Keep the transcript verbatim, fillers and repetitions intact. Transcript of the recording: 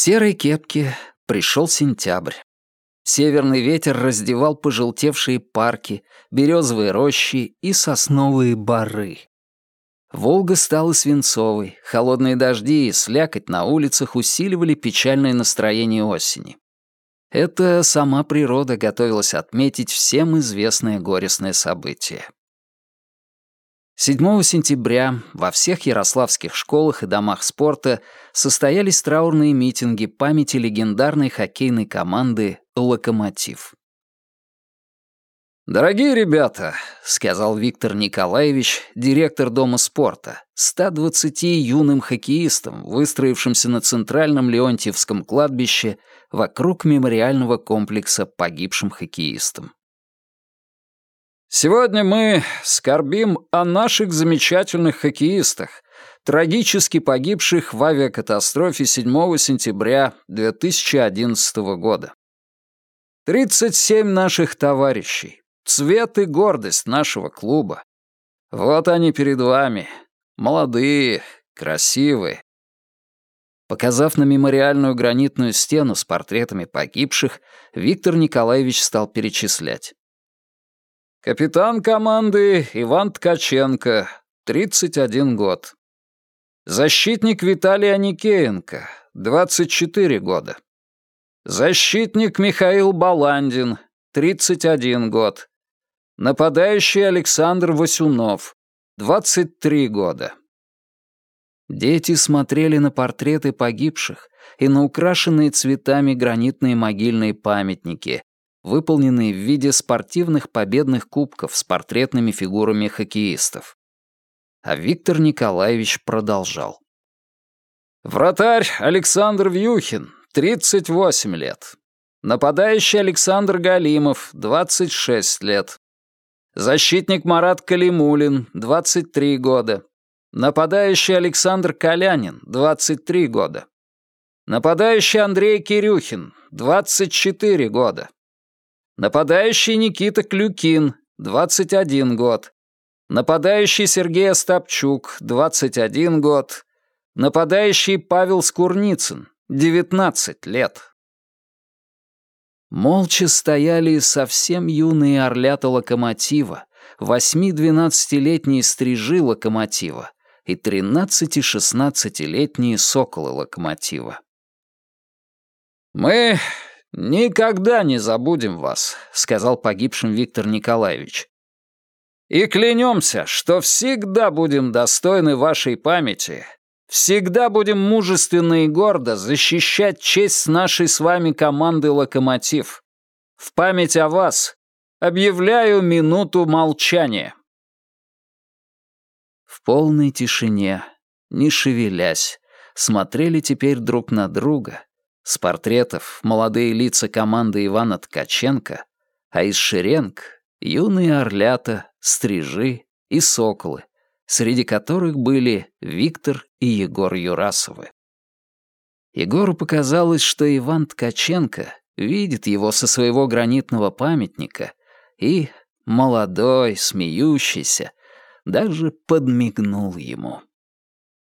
серой кепке пришел сентябрь. Северный ветер раздевал пожелтевшие парки, березовые рощи и сосновые боры. Волга стала свинцовой, холодные дожди и слякоть на улицах усиливали печальное настроение осени. Это сама природа готовилась отметить всем известное горестное событие. седьмого сентября во всех ярославских школах и домах спорта состоялись траурные митинги памяти легендарной хоккейной команды «Локомотив». «Дорогие ребята», — сказал Виктор Николаевич, директор Дома спорта, ста двадцати юным хоккеистам, выстроившимся на центральном Леонтьевском кладбище вокруг мемориального комплекса погибшим хоккеистам. «Сегодня мы скорбим о наших замечательных хоккеистах, трагически погибших в авиакатастрофе седьмого сентября две тысячи одиннадцатого года. тридцать семь наших товарищей, цвет и гордость нашего клуба. Вот они перед вами, молодые, красивые». Показав на мемориальную гранитную стену с портретами погибших, Виктор Николаевич стал перечислять. Капитан команды Иван Ткаченко, тридцать один год. Защитник Виталий Аникеенко, двадцать четыре года. Защитник Михаил Баландин, тридцать один год. Нападающий Александр Васюнов, двадцать три года. Дети смотрели на портреты погибших и на украшенные цветами гранитные могильные памятники, выполненные в виде спортивных победных кубков с портретными фигурами хоккеистов. А Виктор Николаевич продолжал. Вратарь Александр Вьюхин, тридцать восемь лет. Нападающий Александр Галимов, двадцать шесть лет. Защитник Марат Калимулин, двадцать три года. Нападающий Александр Колянин, двадцать три года. Нападающий Андрей Кирюхин, двадцать четыре года. Нападающий Никита Клюкин, двадцать один год. Нападающий Сергей Остапчук, двадцать один год. Нападающий Павел Скурницын, девятнадцать лет. Молча стояли совсем юные орлята Локомотива, восьми-двенадцатилетние стрижи Локомотива и тринадцати-шестнадцатилетние соколы Локомотива. «Мы никогда не забудем вас», — сказал погибшим Виктор Николаевич. «И клянемся, что всегда будем достойны вашей памяти, всегда будем мужественно и гордо защищать честь нашей с вами команды «Локомотив». В память о вас объявляю минуту молчания». В полной тишине, не шевелясь, смотрели теперь друг на друга. С портретов молодые лица команды Ивана Ткаченко, а из шеренг — юные орлята, стрижи и соколы, среди которых были Виктор и Егор Юрасовы. Егору показалось, что Иван Ткаченко видит его со своего гранитного памятника и, молодой, смеющийся, даже подмигнул ему.